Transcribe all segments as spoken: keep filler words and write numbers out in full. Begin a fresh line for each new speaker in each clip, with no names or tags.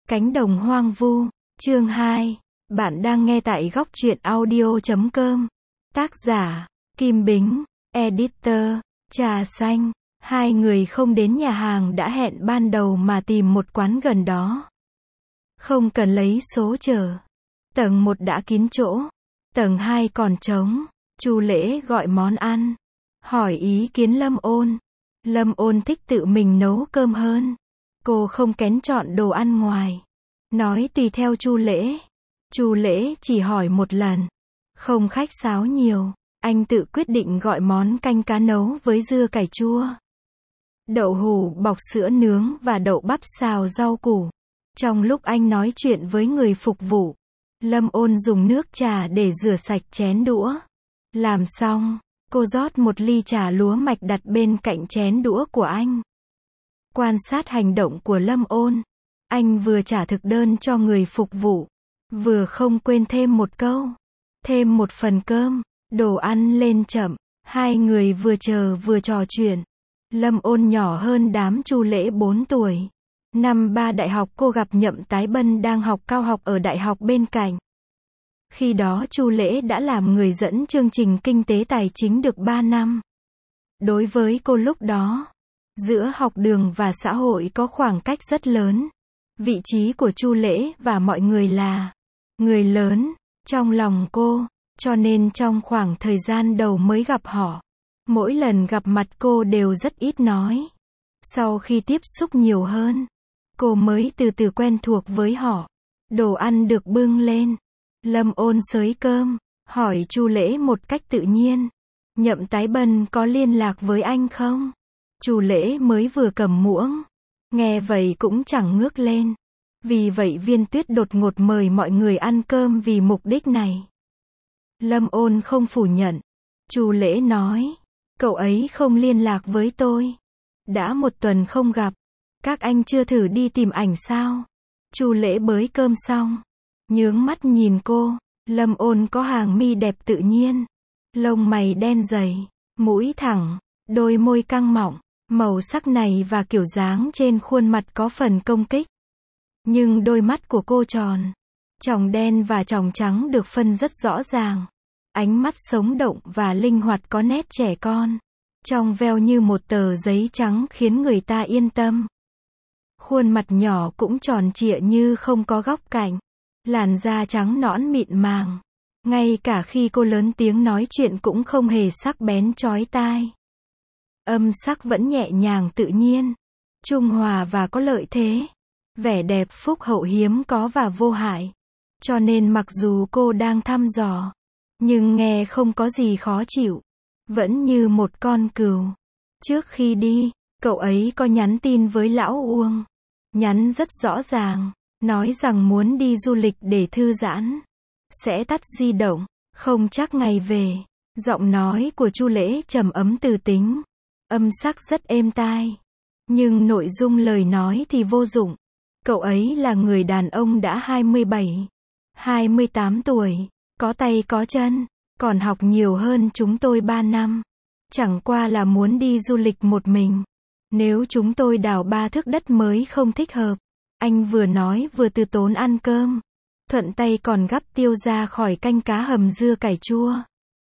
Cánh đồng hoang vu, chương hai. Bạn đang nghe tại góc truyện audio chấm com. Tác giả, Kim Bính, editor, Trà Xanh. Hai người không đến nhà hàng đã hẹn ban đầu mà tìm một quán gần đó. Không cần lấy số chờ. Tầng một đã kín chỗ. Tầng hai còn trống. Chu Lễ gọi món ăn. Hỏi ý kiến Lâm Ôn. Lâm Ôn thích tự mình nấu cơm hơn. Cô không kén chọn đồ ăn ngoài. Nói tùy theo Chu Lễ. Chu Lễ chỉ hỏi một lần. Không khách sáo nhiều. Anh tự quyết định gọi món canh cá nấu với dưa cải chua. Đậu hủ bọc sữa nướng và đậu bắp xào rau củ. Trong lúc anh nói chuyện với người phục vụ, Lâm Ôn dùng nước trà để rửa sạch chén đũa. Làm xong, cô rót một ly trà lúa mạch đặt bên cạnh chén đũa của anh. Quan sát hành động của Lâm Ôn, anh vừa trả thực đơn cho người phục vụ, vừa không quên thêm một câu. Thêm một phần cơm, đồ ăn lên chậm, hai người vừa chờ vừa trò chuyện. Lâm Ôn nhỏ hơn đám Chu Lễ bốn tuổi. Năm ba đại học cô gặp Nhậm Tái Bân đang học cao học ở đại học bên cạnh. Khi đó Chu Lễ đã làm người dẫn chương trình kinh tế tài chính được ba năm. Đối với cô lúc đó, giữa học đường và xã hội có khoảng cách rất lớn. Vị trí của Chu Lễ và mọi người là người lớn trong lòng cô, cho nên trong khoảng thời gian đầu mới gặp họ, mỗi lần gặp mặt cô đều rất ít nói. Sau khi tiếp xúc nhiều hơn, cô mới từ từ quen thuộc với họ. Đồ ăn được bưng lên. Lâm Ôn xới cơm, hỏi Chu Lễ một cách tự nhiên. Nhậm Tái Bân có liên lạc với anh không? Chu Lễ mới vừa cầm muỗng. Nghe vậy cũng chẳng ngước lên. Vì vậy Viên Tuyết đột ngột mời mọi người ăn cơm vì mục đích này. Lâm Ôn không phủ nhận. Chu Lễ nói, cậu ấy không liên lạc với tôi. Đã một tuần không gặp. Các anh chưa thử đi tìm ảnh sao? Chu Lễ bới cơm xong, nhướng mắt nhìn cô. Lâm Ôn có hàng mi đẹp tự nhiên, lông mày đen dày, mũi thẳng, đôi môi căng mọng. Màu sắc này và kiểu dáng trên khuôn mặt có phần công kích. Nhưng đôi mắt của cô tròn, tròng đen và tròng trắng được phân rất rõ ràng. Ánh mắt sống động và linh hoạt có nét trẻ con. Trong veo như một tờ giấy trắng khiến người ta yên tâm. Khuôn mặt nhỏ cũng tròn trịa như không có góc cạnh. Làn da trắng nõn mịn màng. Ngay cả khi cô lớn tiếng nói chuyện cũng không hề sắc bén chói tai. Âm sắc vẫn nhẹ nhàng tự nhiên, trung hòa và có lợi thế. Vẻ đẹp phúc hậu hiếm có và vô hại. Cho nên mặc dù cô đang thăm dò, nhưng nghe không có gì khó chịu. Vẫn như một con cừu. Trước khi đi, cậu ấy có nhắn tin với Lão Uông. Nhắn rất rõ ràng, nói rằng muốn đi du lịch để thư giãn. Sẽ tắt di động, không chắc ngày về. Giọng nói của Chu Lễ trầm ấm từ tính. Âm sắc rất êm tai. Nhưng nội dung lời nói thì vô dụng. Cậu ấy là người đàn ông đã hai mươi bảy, hai mươi tám tuổi, có tay có chân, còn học nhiều hơn chúng tôi ba năm. Chẳng qua là muốn đi du lịch một mình. Nếu chúng tôi đào ba thước đất mới không thích hợp. Anh vừa nói vừa từ tốn ăn cơm. Thuận tay còn gắp tiêu ra khỏi canh cá hầm dưa cải chua.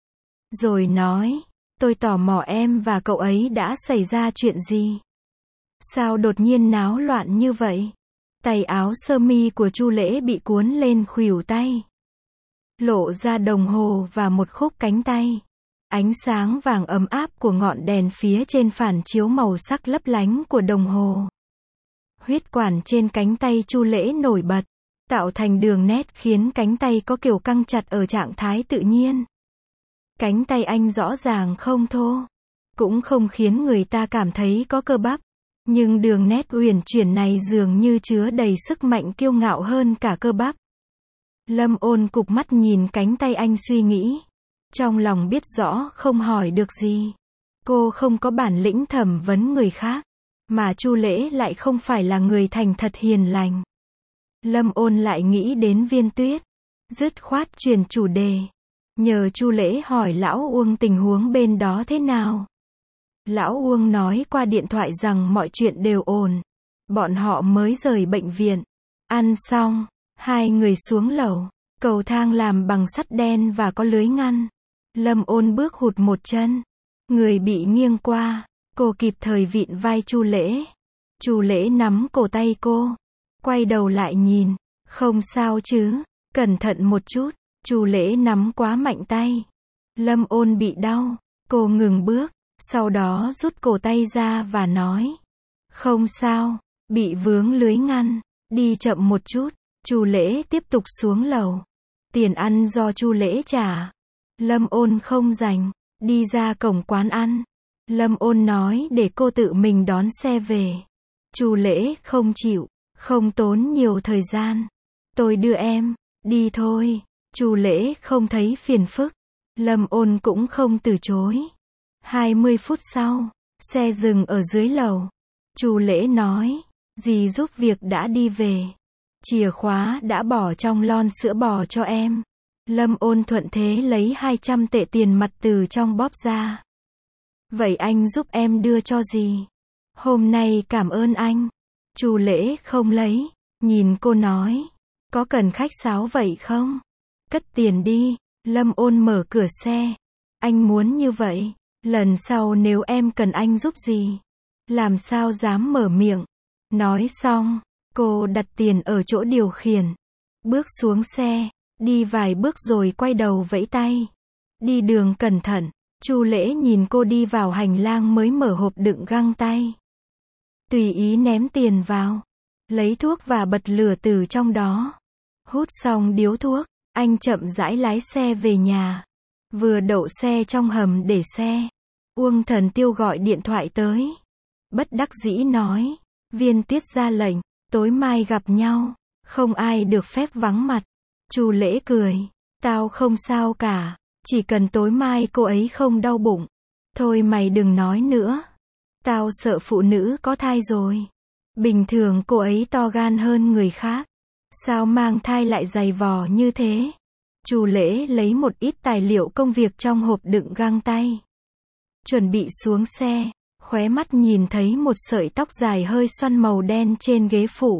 Rồi nói, tôi tò mò em và cậu ấy đã xảy ra chuyện gì? Sao đột nhiên náo loạn như vậy? Tay áo sơ mi của Chu Lễ bị cuốn lên khuỷu tay. Lộ ra đồng hồ và một khúc cánh tay. Ánh sáng vàng ấm áp của ngọn đèn phía trên phản chiếu màu sắc lấp lánh của đồng hồ. Huyết quản trên cánh tay Chu Lễ nổi bật, tạo thành đường nét khiến cánh tay có kiểu căng chặt ở trạng thái tự nhiên. Cánh tay anh rõ ràng không thô, cũng không khiến người ta cảm thấy có cơ bắp. Nhưng đường nét uyển chuyển này dường như chứa đầy sức mạnh kiêu ngạo hơn cả cơ bắp. Lâm Ôn cụp mắt nhìn cánh tay anh suy nghĩ. Trong lòng biết rõ không hỏi được gì. Cô không có bản lĩnh thẩm vấn người khác. Mà Chu Lễ lại không phải là người thành thật hiền lành. Lâm Ôn lại nghĩ đến Viên Tuyết. Dứt khoát chuyển chủ đề. Nhờ Chu Lễ hỏi Lão Uông tình huống bên đó thế nào. Lão Uông nói qua điện thoại rằng mọi chuyện đều ổn. Bọn họ mới rời bệnh viện. Ăn xong, hai người xuống lầu. Cầu thang làm bằng sắt đen và có lưới ngăn. Lâm Ôn bước hụt một chân. Người bị nghiêng qua. Cô kịp thời vịn vai Chu Lễ. Chu Lễ nắm cổ tay cô. Quay đầu lại nhìn. Không sao chứ, cẩn thận một chút. Chu Lễ nắm quá mạnh tay. Lâm Ôn bị đau. Cô ngừng bước. Sau đó rút cổ tay ra và nói. Không sao, bị vướng lưới ngăn. Đi chậm một chút. Chu Lễ tiếp tục xuống lầu. Tiền ăn do Chu Lễ trả. Lâm Ôn không dành. Đi ra cổng quán ăn. Lâm Ôn nói để cô tự mình đón xe về. Chu Lễ không chịu. Không tốn nhiều thời gian. Tôi đưa em. Đi thôi. Chu Lễ không thấy phiền phức. Lâm Ôn cũng không từ chối. hai mươi phút sau, xe dừng ở dưới lầu. Chu Lễ nói. Dì giúp việc đã đi về. Chìa khóa đã bỏ trong lon sữa bò cho em. Lâm Ôn thuận thế lấy hai trăm tệ tiền mặt từ trong bóp ra. Vậy anh giúp em đưa cho dì. Hôm nay cảm ơn anh. Chu Lễ không lấy. Nhìn cô nói. Có cần khách sáo vậy không? Cất tiền đi. Lâm Ôn mở cửa xe. Anh muốn như vậy. Lần sau nếu em cần anh giúp gì, làm sao dám mở miệng. Nói xong, cô đặt tiền ở chỗ điều khiển. Bước xuống xe. Đi vài bước rồi quay đầu vẫy tay. Đi đường cẩn thận. Chu Lễ nhìn cô đi vào hành lang mới mở hộp đựng găng tay. Tùy ý ném tiền vào. Lấy thuốc và bật lửa từ trong đó. Hút xong điếu thuốc, anh chậm rãi lái xe về nhà. Vừa đậu xe trong hầm để xe, Uông Thần Tiêu gọi điện thoại tới. Bất đắc dĩ nói. Viên Tiết ra lệnh. Tối mai gặp nhau. Không ai được phép vắng mặt. Chu Lễ cười. Tao không sao cả. Chỉ cần tối mai cô ấy không đau bụng. Thôi mày đừng nói nữa. Tao sợ phụ nữ có thai rồi. Bình thường cô ấy to gan hơn người khác. Sao mang thai lại dày vò như thế? Chu Lễ lấy một ít tài liệu công việc trong hộp đựng găng tay. Chuẩn bị xuống xe. Khóe mắt nhìn thấy một sợi tóc dài hơi xoăn màu đen trên ghế phụ.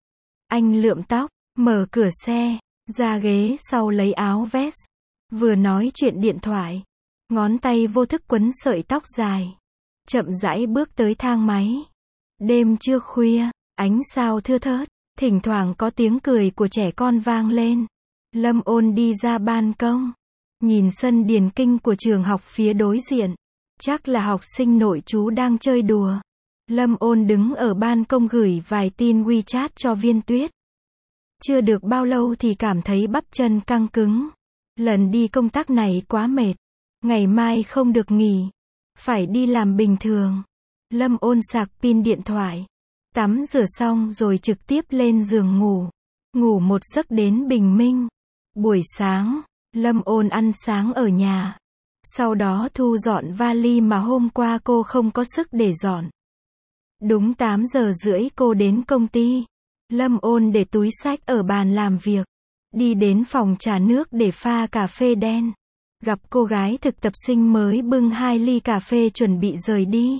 Anh lượm tóc, mở cửa xe, ra ghế sau lấy áo vest. Vừa nói chuyện điện thoại, ngón tay vô thức quấn sợi tóc dài. Chậm rãi bước tới thang máy. Đêm chưa khuya, ánh sao thưa thớt, thỉnh thoảng có tiếng cười của trẻ con vang lên. Lâm Ôn đi ra ban công, nhìn sân điền kinh của trường học phía đối diện. Chắc là học sinh nội trú đang chơi đùa. Lâm Ôn đứng ở ban công gửi vài tin WeChat cho Viên Tuyết. Chưa được bao lâu thì cảm thấy bắp chân căng cứng. Lần đi công tác này quá mệt. Ngày mai không được nghỉ. Phải đi làm bình thường. Lâm Ôn sạc pin điện thoại. Tắm rửa xong rồi trực tiếp lên giường ngủ. Ngủ một giấc đến bình minh. Buổi sáng, Lâm Ôn ăn sáng ở nhà. Sau đó thu dọn vali mà hôm qua cô không có sức để dọn. Đúng tám giờ rưỡi cô đến công ty. Lâm Ôn để túi xách ở bàn làm việc. Đi đến phòng trà nước để pha cà phê đen. Gặp cô gái thực tập sinh mới bưng hai ly cà phê chuẩn bị rời đi.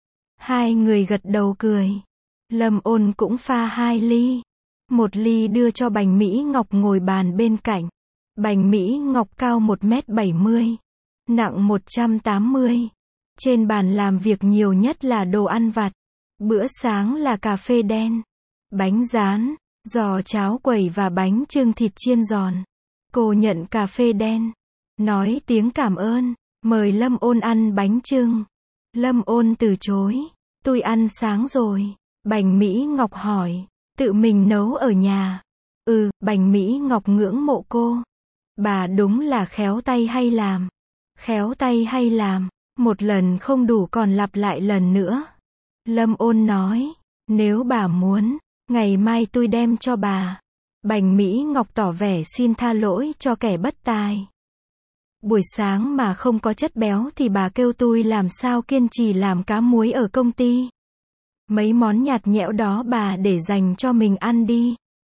Hai người gật đầu cười. Lâm Ôn cũng pha hai ly. Một ly đưa cho Bành Mỹ Ngọc ngồi bàn bên cạnh. Bành Mỹ Ngọc cao một mét bảy mươi. Nặng một trăm tám mươi. Trên bàn làm việc nhiều nhất là đồ ăn vặt. Bữa sáng là cà phê đen, bánh rán, giò cháo quẩy và bánh chưng thịt chiên giòn. Cô nhận cà phê đen, nói tiếng cảm ơn, mời Lâm Ôn ăn bánh chưng. Lâm Ôn từ chối. Tôi ăn sáng rồi. Bành Mỹ Ngọc hỏi. Tự mình nấu ở nhà. Ừ, Bành Mỹ Ngọc ngưỡng mộ cô. Bà đúng là khéo tay hay làm. Khéo tay hay làm. Một lần không đủ còn lặp lại lần nữa. Lâm Ôn nói. Nếu bà muốn, ngày mai tôi đem cho bà. Bành Mỹ Ngọc tỏ vẻ xin tha lỗi cho kẻ bất tài. Buổi sáng mà không có chất béo thì bà kêu tôi làm sao kiên trì làm cá muối ở công ty. Mấy món nhạt nhẽo đó bà để dành cho mình ăn đi.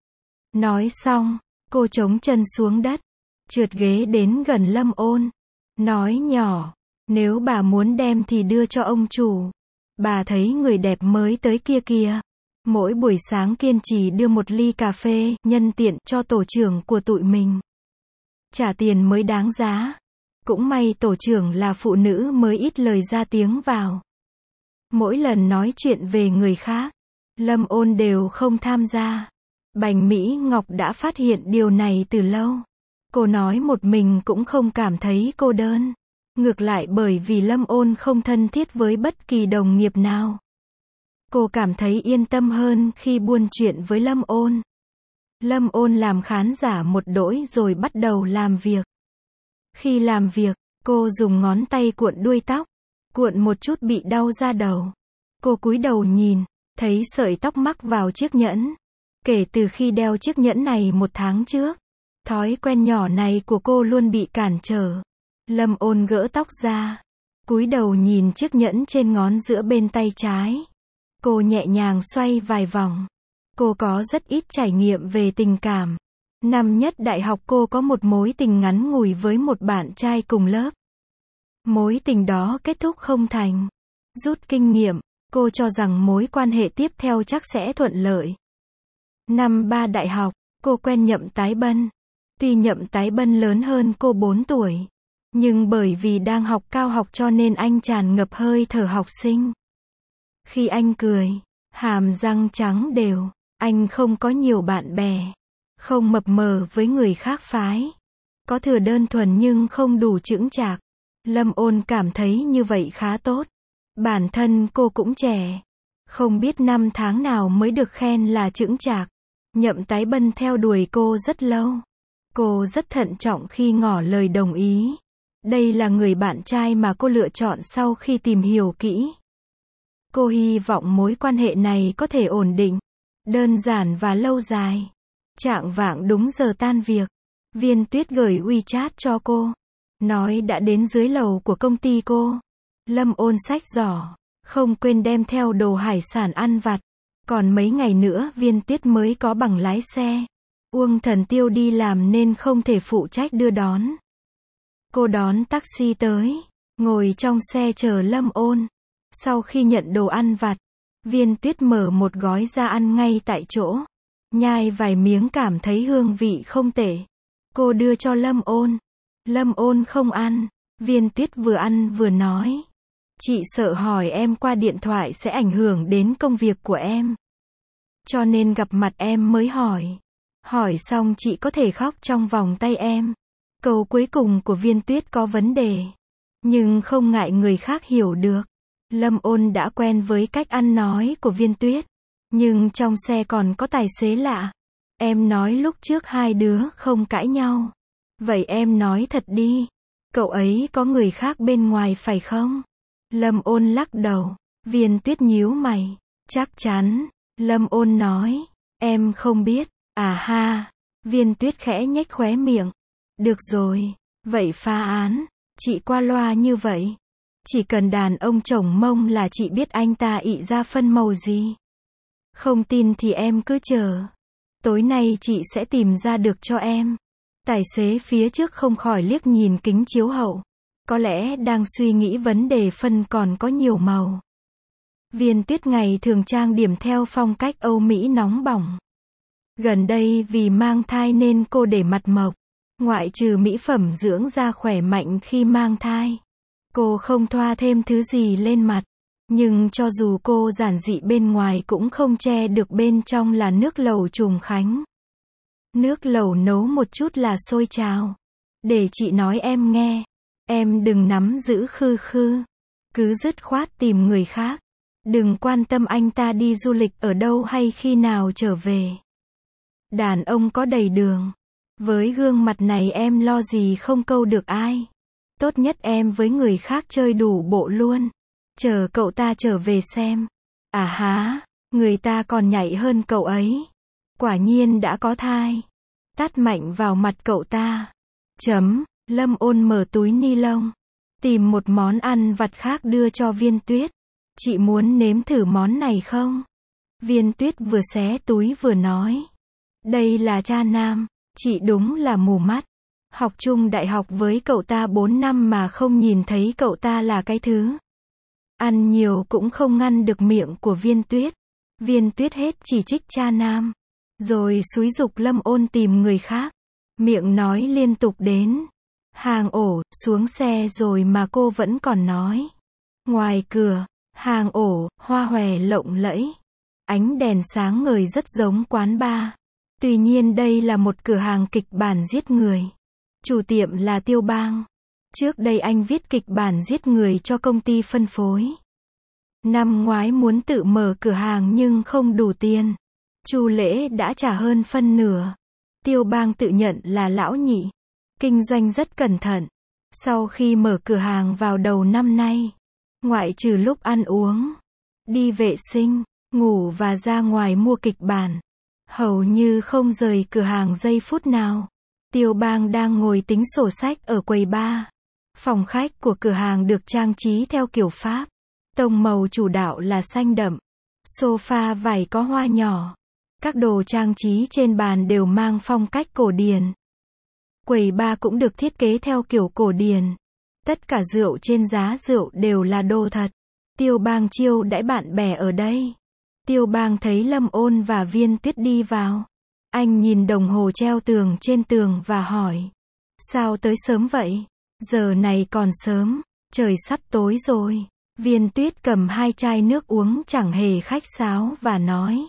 Nói xong, cô chống chân xuống đất, trượt ghế đến gần Lâm Ôn. Nói nhỏ, nếu bà muốn đem thì đưa cho ông chủ. Bà thấy người đẹp mới tới kia kìa. Mỗi buổi sáng kiên trì đưa một ly cà phê, nhân tiện, cho tổ trưởng của tụi mình. Trả tiền mới đáng giá. Cũng may tổ trưởng là phụ nữ mới ít lời ra tiếng vào. Mỗi lần nói chuyện về người khác, Lâm Ôn đều không tham gia. Bành Mỹ Ngọc đã phát hiện điều này từ lâu. Cô nói một mình cũng không cảm thấy cô đơn. Ngược lại bởi vì Lâm Ôn không thân thiết với bất kỳ đồng nghiệp nào. Cô cảm thấy yên tâm hơn khi buôn chuyện với Lâm Ôn. Lâm Ôn làm khán giả một đỗi rồi bắt đầu làm việc. Khi làm việc, cô dùng ngón tay cuộn đuôi tóc. Cuộn một chút bị đau da đầu. Cô cúi đầu nhìn, thấy sợi tóc mắc vào chiếc nhẫn. Kể từ khi đeo chiếc nhẫn này một tháng trước, thói quen nhỏ này của cô luôn bị cản trở. Lâm Ôn gỡ tóc ra, cúi đầu nhìn chiếc nhẫn trên ngón giữa bên tay trái. Cô nhẹ nhàng xoay vài vòng. Cô có rất ít trải nghiệm về tình cảm. Năm nhất đại học cô có một mối tình ngắn ngủi với một bạn trai cùng lớp. Mối tình đó kết thúc không thành. Rút kinh nghiệm, cô cho rằng mối quan hệ tiếp theo chắc sẽ thuận lợi. Năm ba đại học, cô quen Nhậm Tái Bân. Tuy Nhậm Tái Bân lớn hơn cô bốn tuổi, nhưng bởi vì đang học cao học cho nên anh tràn ngập hơi thở học sinh. Khi anh cười, hàm răng trắng đều, anh không có nhiều bạn bè, không mập mờ với người khác phái. Có thừa đơn thuần nhưng không đủ chững chạc. Lâm Ôn cảm thấy như vậy khá tốt. Bản thân cô cũng trẻ. Không biết năm tháng nào mới được khen là chững chạc. Nhậm Tái Bân theo đuổi cô rất lâu. Cô rất thận trọng khi ngỏ lời đồng ý. Đây là người bạn trai mà cô lựa chọn sau khi tìm hiểu kỹ. Cô hy vọng mối quan hệ này có thể ổn định, đơn giản và lâu dài. Chạng vạng đúng giờ tan việc, Viên Tuyết gửi WeChat cho cô, nói đã đến dưới lầu của công ty cô. Lâm Ôn xách giỏ, không quên đem theo đồ hải sản ăn vặt. Còn mấy ngày nữa Viên Tuyết mới có bằng lái xe. Uông Thần Tiêu đi làm nên không thể phụ trách đưa đón. Cô đón taxi tới, ngồi trong xe chờ Lâm Ôn. Sau khi nhận đồ ăn vặt, Viên Tuyết mở một gói ra ăn ngay tại chỗ. Nhai vài miếng cảm thấy hương vị không tệ. Cô đưa cho Lâm Ôn. Lâm Ôn không ăn. Viên Tuyết vừa ăn vừa nói. Chị sợ hỏi em qua điện thoại sẽ ảnh hưởng đến công việc của em. Cho nên gặp mặt em mới hỏi. Hỏi xong chị có thể khóc trong vòng tay em. Câu cuối cùng của Viên Tuyết có vấn đề. Nhưng không ngại người khác hiểu được. Lâm Ôn đã quen với cách ăn nói của Viên Tuyết. Nhưng trong xe còn có tài xế lạ. Em nói lúc trước hai đứa không cãi nhau. Vậy em nói thật đi. Cậu ấy có người khác bên ngoài phải không? Lâm Ôn lắc đầu. Viên Tuyết nhíu mày. Chắc chắn. Lâm Ôn nói. Em không biết. À ha. Viên Tuyết khẽ nhếch khóe miệng. Được rồi. Vậy phá án. Chị qua loa như vậy. Chỉ cần đàn ông chồng mông là chị biết anh ta ị ra phân màu gì. Không tin thì em cứ chờ. Tối nay chị sẽ tìm ra được cho em. Tài xế phía trước không khỏi liếc nhìn kính chiếu hậu. Có lẽ đang suy nghĩ vấn đề phân còn có nhiều màu. Viên Tuyết ngày thường trang điểm theo phong cách Âu Mỹ nóng bỏng. Gần đây vì mang thai nên cô để mặt mộc. Ngoại trừ mỹ phẩm dưỡng da khỏe mạnh khi mang thai. Cô không thoa thêm thứ gì lên mặt. Nhưng cho dù cô giản dị bên ngoài cũng không che được bên trong là nước lẩu Trùng Khánh. Nước lẩu nấu một chút là sôi trào. Để chị nói em nghe. Em đừng nắm giữ khư khư. Cứ dứt khoát tìm người khác. Đừng quan tâm anh ta đi du lịch ở đâu hay khi nào trở về. Đàn ông có đầy đường. Với gương mặt này em lo gì không câu được ai. Tốt nhất em với người khác chơi đủ bộ luôn. Chờ cậu ta trở về xem. À há, người ta còn nhảy hơn cậu ấy. Quả nhiên đã có thai. Tát mạnh vào mặt cậu ta. Chấm, Lâm Ôn mở túi ni lông. Tìm một món ăn vặt khác đưa cho Viên Tuyết. Chị muốn nếm thử món này không? Viên Tuyết vừa xé túi vừa nói. Đây là cha nam, chị đúng là mù mắt. Học chung đại học với cậu ta bốn năm mà không nhìn thấy cậu ta là cái thứ. Ăn nhiều cũng không ngăn được miệng của Viên Tuyết. Viên Tuyết hết chỉ trích cha nam, rồi xúi giục Lâm Ôn tìm người khác. Miệng nói liên tục đến hàng ổ, xuống xe rồi mà cô vẫn còn nói. Ngoài cửa, hàng ổ, hoa hòe lộng lẫy. Ánh đèn sáng ngời rất giống quán bar. Tuy nhiên đây là một cửa hàng kịch bản giết người. Chủ tiệm là Tiêu Bang. Trước đây anh viết kịch bản giết người cho công ty phân phối. Năm ngoái muốn tự mở cửa hàng nhưng không đủ tiền. Chu Lễ đã trả hơn phân nửa. Tiêu Bang tự nhận là lão nhị. Kinh doanh rất cẩn thận. Sau khi mở cửa hàng vào đầu năm nay, ngoại trừ lúc ăn uống, đi vệ sinh, ngủ và ra ngoài mua kịch bản, hầu như không rời cửa hàng giây phút nào. Tiêu Bang đang ngồi tính sổ sách ở quầy bar. Phòng khách của cửa hàng được trang trí theo kiểu Pháp. Tông màu chủ đạo là xanh đậm. Sofa vải có hoa nhỏ. Các đồ trang trí trên bàn đều mang phong cách cổ điển. Quầy bar cũng được thiết kế theo kiểu cổ điển. Tất cả rượu trên giá rượu đều là đồ thật. Tiêu Bang chiêu đãi bạn bè ở đây. Tiêu Bang thấy Lâm Ôn và Viên Tuyết đi vào. Anh nhìn đồng hồ treo tường trên tường và hỏi. Sao tới sớm vậy? Giờ này còn sớm, trời sắp tối rồi. Viên Tuyết cầm hai chai nước uống chẳng hề khách sáo và nói.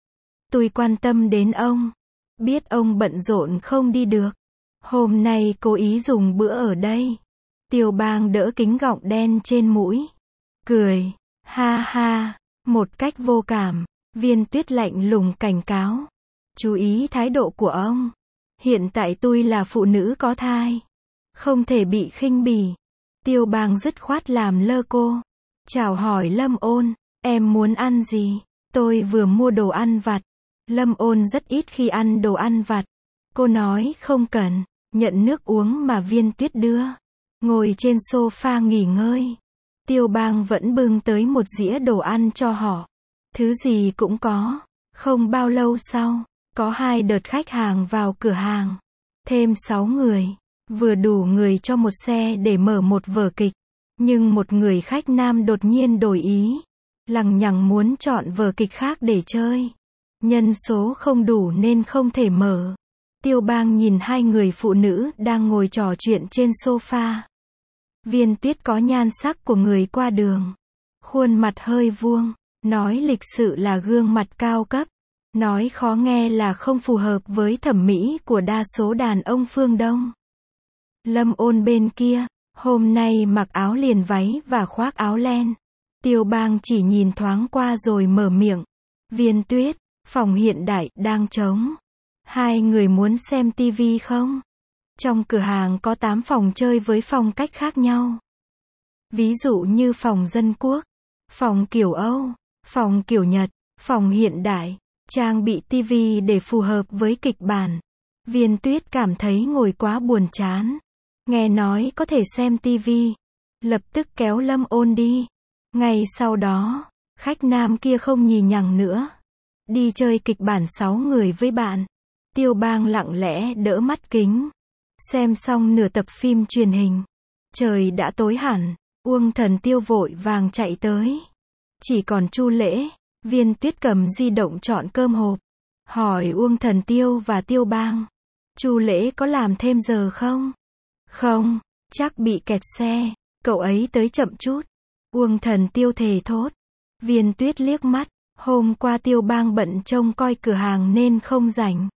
Tôi quan tâm đến ông. Biết ông bận rộn không đi được. Hôm nay cố ý dùng bữa ở đây. Tiêu Bang đỡ kính gọng đen trên mũi. Cười. Ha ha. Một cách vô cảm. Viên Tuyết lạnh lùng cảnh cáo. Chú ý thái độ của ông. Hiện tại tôi là phụ nữ có thai. Không thể bị khinh bỉ. Tiêu Bang dứt khoát làm lơ cô. Chào hỏi Lâm Ôn. Em muốn ăn gì? Tôi vừa mua đồ ăn vặt. Lâm Ôn rất ít khi ăn đồ ăn vặt. Cô nói không cần. Nhận nước uống mà Viên Tuyết đưa. Ngồi trên sofa nghỉ ngơi. Tiêu Bang vẫn bưng tới một dĩa đồ ăn cho họ. Thứ gì cũng có. Không bao lâu sau, có hai đợt khách hàng vào cửa hàng. Thêm sáu người. Vừa đủ người cho một xe để mở một vở kịch. Nhưng một người khách nam đột nhiên đổi ý. Lằng nhằng muốn chọn vở kịch khác để chơi. Nhân số không đủ nên không thể mở. Tiêu Bang nhìn hai người phụ nữ đang ngồi trò chuyện trên sofa. Viên Tuyết có nhan sắc của người qua đường. Khuôn mặt hơi vuông. Nói lịch sự là gương mặt cao cấp. Nói khó nghe là không phù hợp với thẩm mỹ của đa số đàn ông phương Đông. Lâm Ôn bên kia, hôm nay mặc áo liền váy và khoác áo len. Tiêu Bang chỉ nhìn thoáng qua rồi mở miệng. Viên Tuyết, phòng hiện đại đang trống. Hai người muốn xem tivi không? Trong cửa hàng có tám phòng chơi với phong cách khác nhau. Ví dụ như phòng dân quốc, phòng kiểu Âu, phòng kiểu Nhật, phòng hiện đại, trang bị tivi để phù hợp với kịch bản. Viên Tuyết cảm thấy ngồi quá buồn chán. Nghe nói có thể xem tivi. Lập tức kéo Lâm Ôn đi. Ngay sau đó, khách nam kia không nhì nhằng nữa. Đi chơi kịch bản sáu người với bạn. Tiêu Bang lặng lẽ đỡ mắt kính. Xem xong nửa tập phim truyền hình. Trời đã tối hẳn. Uông Thần Tiêu vội vàng chạy tới. Chỉ còn Chu Lễ. Viên Tuyết cầm di động chọn cơm hộp. Hỏi Uông Thần Tiêu và Tiêu Bang. Chu Lễ có làm thêm giờ không? Không, chắc bị kẹt xe. Cậu ấy tới chậm chút. Uông Thần Tiêu thề thốt. Viên Tuyết liếc mắt. Hôm qua Tiêu Bang bận trông coi cửa hàng nên không rảnh.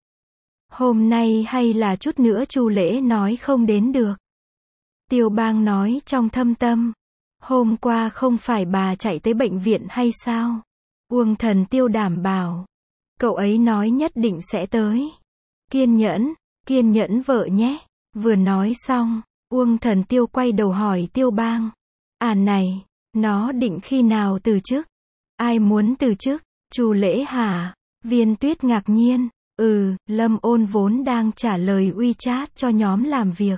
Hôm nay hay là chút nữa Chu Lễ nói không đến được. Tiêu Bang nói trong thâm tâm. Hôm qua không phải bà chạy tới bệnh viện hay sao? Uông Thần Tiêu đảm bảo. Cậu ấy nói nhất định sẽ tới. Kiên nhẫn, kiên nhẫn vợ nhé. Vừa nói xong, Uông Thần Tiêu quay đầu hỏi Tiêu Bang. À này, nó định khi nào từ chức? Ai muốn từ chức? Chu Lễ hả? Viên Tuyết ngạc nhiên. Ừ, Lâm Ôn vốn đang trả lời WeChat cho nhóm làm việc.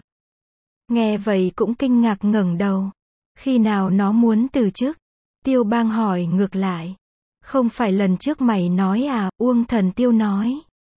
Nghe vậy cũng kinh ngạc ngẩng đầu. Khi nào nó muốn từ chức? Tiêu Bang hỏi ngược lại. Không phải lần trước mày nói à? Uông Thần Tiêu nói.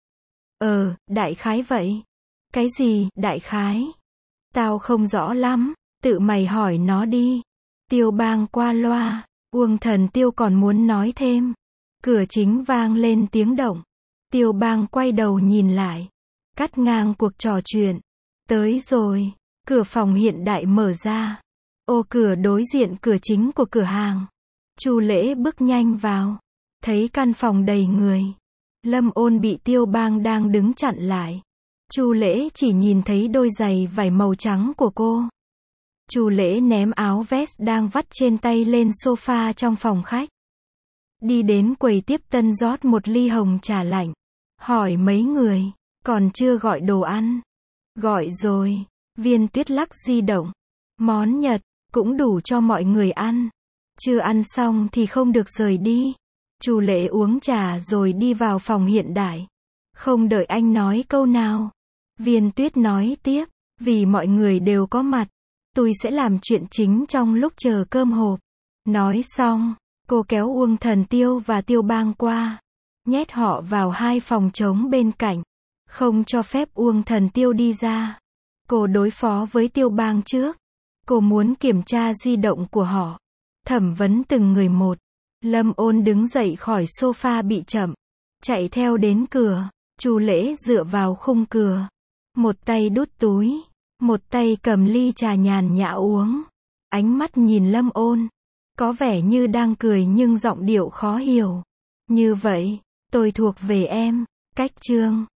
Ờ, đại khái vậy. Cái gì, đại khái? Tao không rõ lắm, tự mày hỏi nó đi. Tiêu Bang qua loa. Uông Thần Tiêu còn muốn nói thêm. Cửa chính vang lên tiếng động. Tiêu Bang quay đầu nhìn lại. Cắt ngang cuộc trò chuyện. Tới rồi. Cửa phòng hiện đại mở ra. Ô cửa đối diện cửa chính của cửa hàng. Chu Lễ bước nhanh vào. Thấy căn phòng đầy người. Lâm Ôn bị Tiêu Bang đang đứng chặn lại. Chu Lễ chỉ nhìn thấy đôi giày vải màu trắng của cô. Chu Lễ ném áo vest đang vắt trên tay lên sofa trong phòng khách. Đi đến quầy tiếp tân rót một ly hồng trà lạnh. Hỏi mấy người, còn chưa gọi đồ ăn? Gọi rồi. Viên Tuyết lắc di động. Món Nhật, cũng đủ cho mọi người ăn. Chưa ăn xong thì không được rời đi. Chu Lễ uống trà rồi đi vào phòng hiện đại. Không đợi anh nói câu nào. Viên Tuyết nói tiếp, vì mọi người đều có mặt. Tôi sẽ làm chuyện chính trong lúc chờ cơm hộp. Nói xong, cô kéo Uông Thần Tiêu và Tiêu Bang qua. Nhét họ vào hai phòng trống bên cạnh. Không cho phép Uông Thần Tiêu đi ra. Cô đối phó với Tiêu Bang trước. Cô muốn kiểm tra di động của họ. Thẩm vấn từng người một. Lâm Ôn đứng dậy khỏi sofa bị chậm. Chạy theo đến cửa. Chu Lễ dựa vào khung cửa. Một tay đút túi. Một tay cầm ly trà nhàn nhã uống. Ánh mắt nhìn Lâm Ôn. Có vẻ như đang cười nhưng giọng điệu khó hiểu. Như vậy, tôi thuộc về em. Cách chương